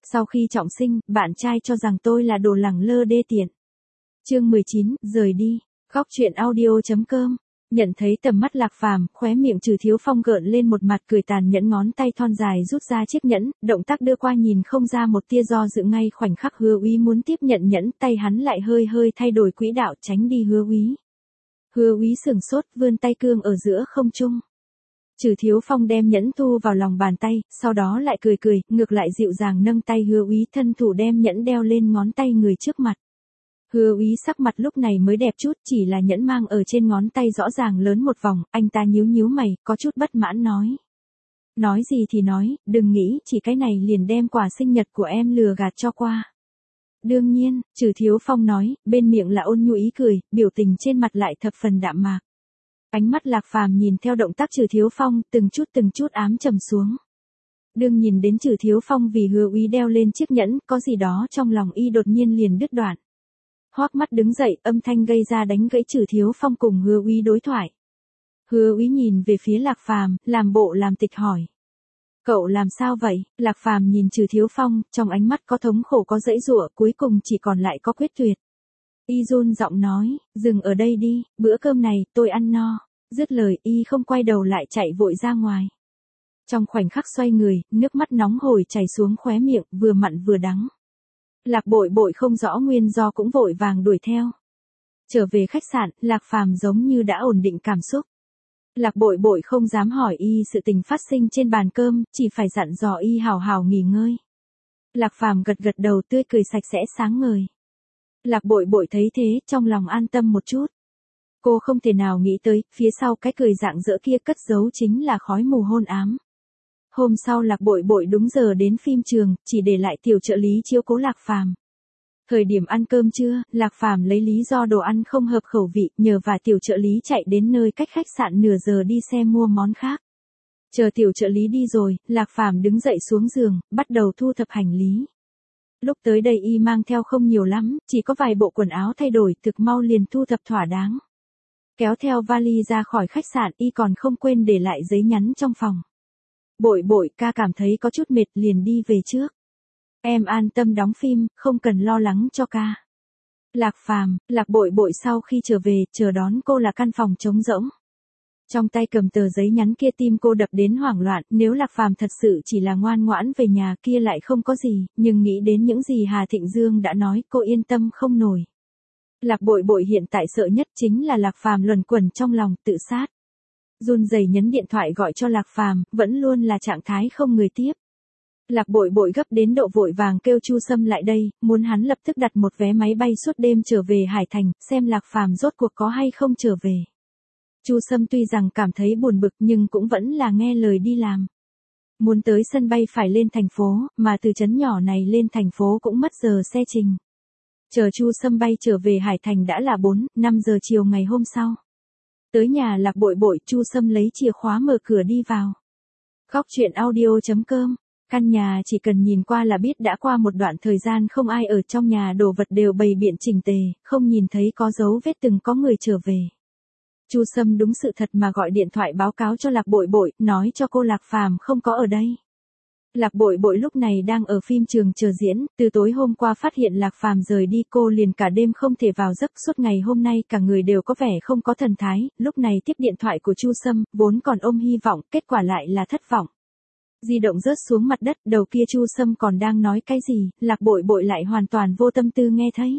Sau khi trọng sinh, bạn trai cho rằng tôi là đồ lẳng lơ đê tiện. Chương 19, rời đi. Góc truyện audio.com. Nhận thấy tầm mắt Lạc Phàm, khóe miệng Trừ Thiếu Phong gợn lên một mặt cười tàn nhẫn, ngón tay thon dài rút ra chiếc nhẫn, động tác đưa qua nhìn không ra một tia do dự. Ngay khoảnh khắc Hứa Úy muốn tiếp nhận nhẫn, tay hắn lại hơi thay đổi quỹ đạo tránh đi Hứa Úy. Hứa Úy sửng sốt, vươn tay cương ở giữa không trung. Trừ Thiếu Phong đem nhẫn thu vào lòng bàn tay, sau đó lại cười, ngược lại dịu dàng nâng tay Hứa Úy, thân thủ đem nhẫn đeo lên ngón tay người trước mặt. Hứa Úy sắc mặt lúc này mới đẹp chút, chỉ là nhẫn mang ở trên ngón tay rõ ràng lớn một vòng, anh ta nhíu mày, có chút bất mãn nói. Nói gì thì nói, đừng nghĩ chỉ cái này liền đem quà sinh nhật của em lừa gạt cho qua. Đương nhiên, Trừ Thiếu Phong nói, bên miệng là ôn nhu ý cười, biểu tình trên mặt lại thập phần đạm mạc. Ánh mắt Lạc Phàm nhìn theo động tác Trừ Thiếu Phong, từng chút ám trầm xuống. Đương nhìn đến Trừ Thiếu Phong vì Hứa Úy đeo lên chiếc nhẫn, có gì đó trong lòng y đột nhiên liền đứt đoạn. Hoắc mắt đứng dậy, âm thanh gây ra đánh gãy Trừ Thiếu Phong cùng Hứa Úy đối thoại. Hứa Úy nhìn về phía Lạc Phàm, làm bộ làm tịch hỏi. Cậu làm sao vậy? Lạc Phàm nhìn Trừ Thiếu Phong, trong ánh mắt có thống khổ có giãy giụa, cuối cùng chỉ còn lại có quyết tuyệt. Y run giọng nói, dừng ở đây đi, bữa cơm này tôi ăn no. Dứt lời, y không quay đầu lại chạy vội ra ngoài. Trong khoảnh khắc xoay người, nước mắt nóng hổi chảy xuống khóe miệng, vừa mặn vừa đắng. Lạc Bội Bội không rõ nguyên do cũng vội vàng đuổi theo. Trở về khách sạn, Lạc Phàm giống như đã ổn định cảm xúc. Lạc Bội Bội không dám hỏi y sự tình phát sinh trên bàn cơm, chỉ phải dặn dò y hào hào nghỉ ngơi. Lạc Phàm gật đầu, tươi cười sạch sẽ sáng ngời. Lạc Bội Bội thấy thế, trong lòng an tâm một chút. Cô không thể nào nghĩ tới, phía sau cái cười rạng rỡ kia cất giấu chính là khói mù hôn ám. Hôm sau Lạc Bội Bội đúng giờ đến phim trường, chỉ để lại tiểu trợ lý chiếu cố Lạc Phàm. Thời điểm ăn cơm trưa, Lạc Phàm lấy lý do đồ ăn không hợp khẩu vị, nhờ và tiểu trợ lý chạy đến nơi cách khách sạn nửa giờ đi xe mua món khác. Chờ tiểu trợ lý đi rồi, Lạc Phàm đứng dậy xuống giường, bắt đầu thu thập hành lý. Lúc tới đây y mang theo không nhiều lắm, chỉ có vài bộ quần áo thay đổi, thực mau liền thu thập thỏa đáng. Kéo theo vali ra khỏi khách sạn, y còn không quên để lại giấy nhắn trong phòng. Bội Bội, ca cảm thấy có chút mệt liền đi về trước. Em an tâm đóng phim, không cần lo lắng cho ca. Lạc Phàm, Lạc Bội Bội sau khi trở về, chờ đón cô là căn phòng trống rỗng. Trong tay cầm tờ giấy nhắn kia, tim cô đập đến hoảng loạn, nếu Lạc Phàm thật sự chỉ là ngoan ngoãn về nhà kia lại không có gì, nhưng nghĩ đến những gì Hà Thịnh Dương đã nói, cô yên tâm không nổi. Lạc Bội Bội hiện tại sợ nhất chính là Lạc Phàm luẩn quẩn trong lòng tự sát. Run rẩy nhấn điện thoại gọi cho Lạc Phàm, vẫn luôn là trạng thái không người tiếp. Lạc Bội Bội gấp đến độ vội vàng kêu Chu Sâm lại đây, muốn hắn lập tức đặt một vé máy bay suốt đêm trở về Hải Thành, xem Lạc Phàm rốt cuộc có hay không trở về. Chu Sâm tuy rằng cảm thấy buồn bực nhưng cũng vẫn là nghe lời đi làm. Muốn tới sân bay phải lên thành phố, mà từ trấn nhỏ này lên thành phố cũng mất giờ xe trình. Chờ Chu Sâm bay trở về Hải Thành đã là 4-5 giờ chiều ngày hôm sau. Tới nhà Lạc Bội Bội, Chu Sâm lấy chìa khóa mở cửa đi vào. Góc truyện audio.com. Căn nhà chỉ cần nhìn qua là biết đã qua một đoạn thời gian không ai ở trong nhà, đồ vật đều bày biện chỉnh tề, không nhìn thấy có dấu vết từng có người trở về. Chu Sâm đúng sự thật mà gọi điện thoại báo cáo cho Lạc Bội Bội, nói cho cô Lạc Phàm không có ở đây. Lạc Bội Bội lúc này đang ở phim trường chờ diễn, từ tối hôm qua phát hiện Lạc Phàm rời đi, cô liền cả đêm không thể vào giấc, suốt ngày hôm nay cả người đều có vẻ không có thần thái, lúc này tiếp điện thoại của Chu Sâm, vốn còn ôm hy vọng, kết quả lại là thất vọng. Di động rớt xuống mặt đất, đầu kia Chu Sâm còn đang nói cái gì, Lạc Bội Bội lại hoàn toàn vô tâm tư nghe thấy.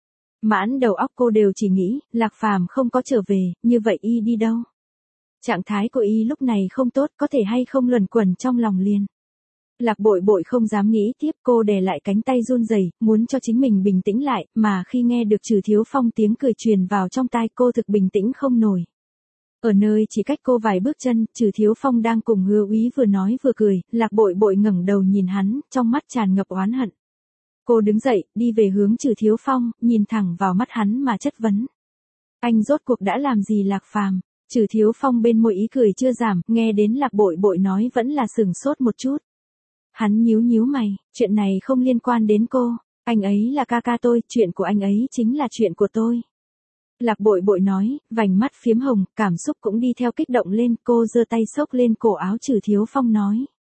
Mãn đầu óc cô đều chỉ nghĩ, Lạc Phàm không có trở về, như vậy y đi đâu? Trạng thái của y lúc này không tốt, có thể hay không luẩn quẩn trong lòng liền. Lạc Bội Bội không dám nghĩ tiếp, cô đè lại cánh tay run rẩy, muốn cho chính mình bình tĩnh lại, mà khi nghe được Trừ Thiếu Phong tiếng cười truyền vào trong tai, cô thực bình tĩnh không nổi. Ở nơi chỉ cách cô vài bước chân, Trừ Thiếu Phong đang cùng Hứa Úy vừa nói vừa cười, Lạc Bội Bội ngẩng đầu nhìn hắn, trong mắt tràn ngập oán hận. Cô đứng dậy, đi về hướng Trừ Thiếu Phong, nhìn thẳng vào mắt hắn mà chất vấn. Anh rốt cuộc đã làm gì Lạc Phàm? Trừ Thiếu Phong bên môi ý cười chưa giảm, nghe đến Lạc Bội Bội nói vẫn là sửng sốt một chút. Hắn nhíu mày, chuyện này không liên quan đến cô, anh ấy là ca ca tôi, chuyện của anh ấy chính là chuyện của tôi. Lạc Bội Bội nói, vành mắt phiếm hồng, cảm xúc cũng đi theo kích động lên, cô giơ tay xốc lên cổ áo Trừ Thiếu Phong nói.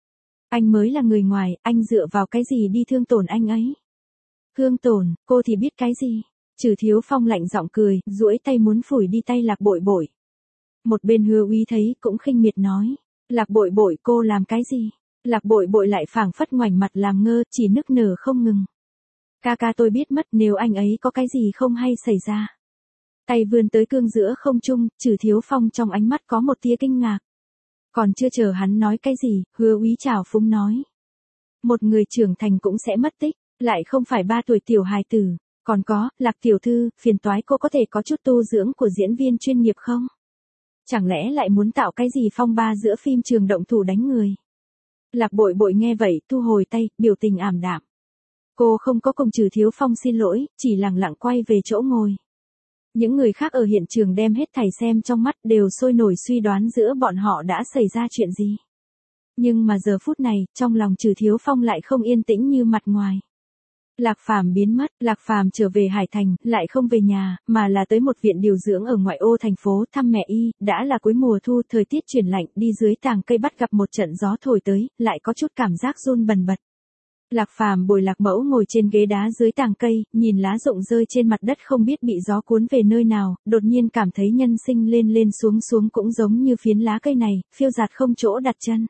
Anh mới là người ngoài, anh dựa vào cái gì đi thương tổn anh ấy? Thương tổn, cô thì biết cái gì? Trừ Thiếu Phong lạnh giọng cười, duỗi tay muốn phủi đi tay Lạc Bội Bội. Một bên Hứa Úy thấy cũng khinh miệt nói, Lạc Bội Bội cô làm cái gì? Lạc Bội Bội lại phảng phất ngoảnh mặt làm ngơ, chỉ nức nở không ngừng. Ca ca tôi biết mất nếu anh ấy có cái gì không hay xảy ra. Tay vươn tới cương giữa không trung, Trừ Thiếu Phong trong ánh mắt có một tia kinh ngạc. Còn chưa chờ hắn nói cái gì, Hứa Úy trào phúng nói. Một người trưởng thành cũng sẽ mất tích, lại không phải 3 tuổi tiểu hài tử. Còn có, Lạc tiểu thư, phiền toái cô có thể có chút tu dưỡng của diễn viên chuyên nghiệp không? Chẳng lẽ lại muốn tạo cái gì phong ba giữa phim trường động thủ đánh người? Lạc Bội Bội nghe vậy, thu hồi tay, biểu tình ảm đạm. Cô không có cùng Trừ Thiếu Phong xin lỗi, chỉ lặng lặng quay về chỗ ngồi. Những người khác ở hiện trường đem hết thảy xem trong mắt đều sôi nổi suy đoán giữa bọn họ đã xảy ra chuyện gì. Nhưng mà giờ phút này, trong lòng Trừ Thiếu Phong lại không yên tĩnh như mặt ngoài. Lạc Phàm biến mất, Lạc Phàm trở về Hải Thành, lại không về nhà, mà là tới một viện điều dưỡng ở ngoại ô thành phố thăm mẹ y, đã là cuối mùa thu, thời tiết chuyển lạnh, đi dưới tàng cây bắt gặp một trận gió thổi tới, lại có chút cảm giác run bần bật. Lạc Phàm bồi Lạc Mẫu ngồi trên ghế đá dưới tàng cây, nhìn lá rụng rơi trên mặt đất không biết bị gió cuốn về nơi nào, đột nhiên cảm thấy nhân sinh lên lên xuống xuống cũng giống như phiến lá cây này, phiêu dạt không chỗ đặt chân.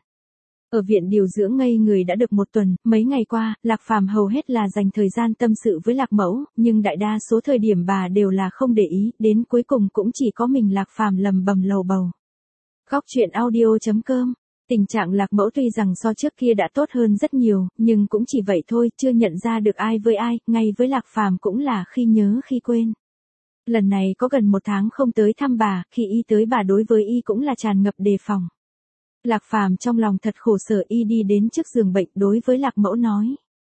Ở viện điều dưỡng ngây người đã được 1 tuần, mấy ngày qua, Lạc Phàm hầu hết là dành thời gian tâm sự với Lạc Mẫu, nhưng đại đa số thời điểm bà đều là không để ý, đến cuối cùng cũng chỉ có mình Lạc Phàm lầm bầm lầu bầu. Góc truyện audio.com. Tình trạng Lạc Mẫu tuy rằng so trước kia đã tốt hơn rất nhiều, nhưng cũng chỉ vậy thôi, chưa nhận ra được ai với ai, ngay với Lạc Phàm cũng là khi nhớ khi quên. Lần này có gần 1 tháng không tới thăm bà, khi y tới bà đối với y cũng là tràn ngập đề phòng. Lạc Phàm trong lòng thật khổ sở, y đi đến trước giường bệnh đối với Lạc Mẫu nói.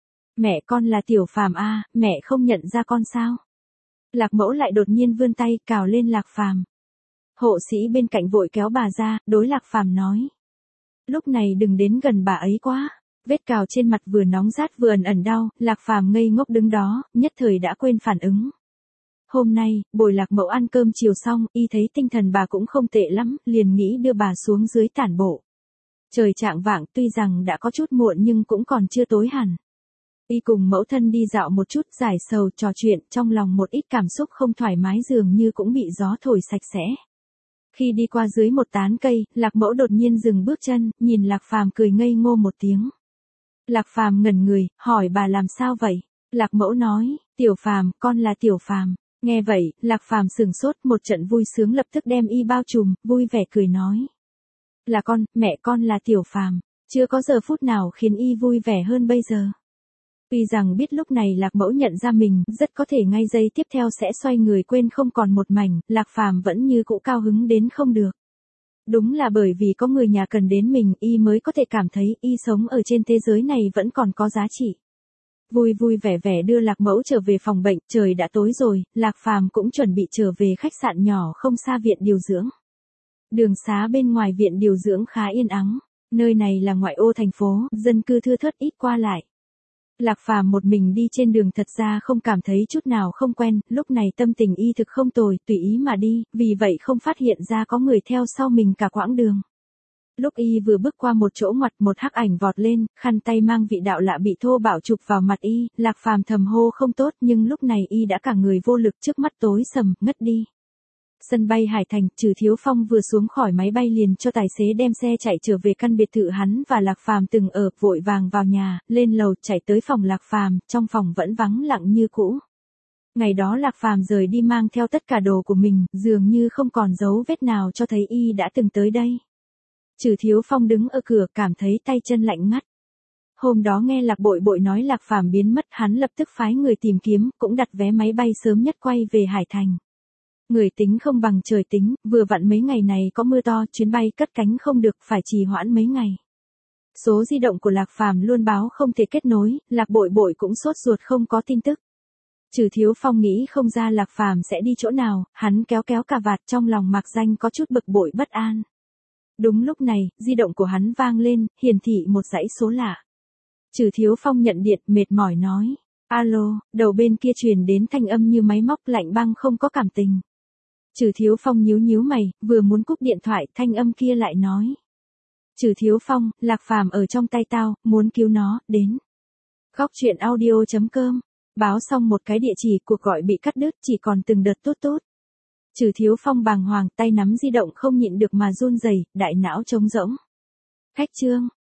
Mẹ con là Tiểu Phàm a, mẹ không nhận ra con sao? Lạc Mẫu lại đột nhiên vươn tay cào lên Lạc Phàm. Hộ sĩ bên cạnh vội kéo bà ra, đối Lạc Phàm nói. Lúc này đừng đến gần bà ấy quá. Vết cào trên mặt vừa nóng rát vừa ẩn ẩn đau, Lạc Phàm ngây ngốc đứng đó, nhất thời đã quên phản ứng. Hôm nay, bồi Lạc Mẫu ăn cơm chiều xong, y thấy tinh thần bà cũng không tệ lắm, liền nghĩ đưa bà xuống dưới tản bộ. Trời chạng vạng tuy rằng đã có chút muộn nhưng cũng còn chưa tối hẳn. Y cùng mẫu thân đi dạo một chút giải sầu trò chuyện, trong lòng một ít cảm xúc không thoải mái dường như cũng bị gió thổi sạch sẽ. Khi đi qua dưới một tán cây, Lạc Mẫu đột nhiên dừng bước chân, nhìn Lạc Phàm cười ngây ngô một tiếng. Lạc Phàm ngẩn người, hỏi bà làm sao vậy? Lạc Mẫu nói, Tiểu Phàm, con là Tiểu Phàm. Nghe vậy, Lạc Phàm sửng sốt, một trận vui sướng lập tức đem y bao trùm, vui vẻ cười nói. Là con, mẹ con là Tiểu Phàm. Chưa có giờ phút nào khiến y vui vẻ hơn bây giờ. Tuy rằng biết lúc này Lạc Mẫu nhận ra mình, rất có thể ngay giây tiếp theo sẽ xoay người quên không còn một mảnh, Lạc Phàm vẫn như cũ cao hứng đến không được. Đúng là bởi vì có người nhà cần đến mình, y mới có thể cảm thấy y sống ở trên thế giới này vẫn còn có giá trị. Vui vui vẻ vẻ đưa Lạc Mẫu trở về phòng bệnh, trời đã tối rồi, Lạc Phàm cũng chuẩn bị trở về khách sạn nhỏ không xa viện điều dưỡng. Đường xá bên ngoài viện điều dưỡng khá yên ắng, nơi này là ngoại ô thành phố, dân cư thưa thớt ít qua lại. Lạc Phàm một mình đi trên đường thật ra không cảm thấy chút nào không quen, lúc này tâm tình y thực không tồi, tùy ý mà đi, vì vậy không phát hiện ra có người theo sau mình cả quãng đường. Lúc y vừa bước qua một chỗ ngoặt, một hắc ảnh vọt lên, khăn tay mang vị đạo lạ bị thô bạo chụp vào mặt y, Lạc Phàm thầm hô không tốt, nhưng lúc này y đã cả người vô lực, trước mắt tối sầm, ngất đi. Sân bay Hải Thành, Trừ Thiếu Phong vừa xuống khỏi máy bay liền cho tài xế đem xe chạy trở về căn biệt thự hắn và Lạc Phàm từng ở, vội vàng vào nhà, lên lầu chạy tới phòng Lạc Phàm, trong phòng vẫn vắng lặng như cũ. Ngày đó Lạc Phàm rời đi mang theo tất cả đồ của mình, dường như không còn dấu vết nào cho thấy y đã từng tới đây. Trừ Thiếu Phong đứng ở cửa cảm thấy tay chân lạnh ngắt. Hôm đó nghe Lạc Bội Bội nói Lạc Phàm biến mất, hắn lập tức phái người tìm kiếm, cũng đặt vé máy bay sớm nhất quay về Hải Thành. Người tính không bằng trời tính, vừa vặn mấy ngày này có mưa to, chuyến bay cất cánh không được, phải trì hoãn mấy ngày. Số di động của Lạc Phàm luôn báo không thể kết nối, Lạc Bội Bội cũng sốt ruột không có tin tức. Trừ Thiếu Phong nghĩ không ra Lạc Phàm sẽ đi chỗ nào, hắn kéo kéo cà vạt, trong lòng mạc danh có chút bực bội bất an. Đúng lúc này, di động của hắn vang lên, hiển thị một dãy số lạ. Trừ Thiếu Phong nhận điện, mệt mỏi nói. Alo, đầu bên kia truyền đến thanh âm như máy móc lạnh băng không có cảm tình. Trừ Thiếu Phong nhíu nhíu mày, vừa muốn cúp điện thoại, thanh âm kia lại nói. Trừ Thiếu Phong, Lạc Phàm ở trong tay tao, muốn cứu nó, đến. Góc truyện audio.com. Báo xong một cái địa chỉ, cuộc gọi bị cắt đứt, chỉ còn từng đợt tốt tốt. Trừ Thiếu Phong bàng hoàng, tay nắm di động không nhịn được mà run rẩy, đại não trống rỗng. Khách trương.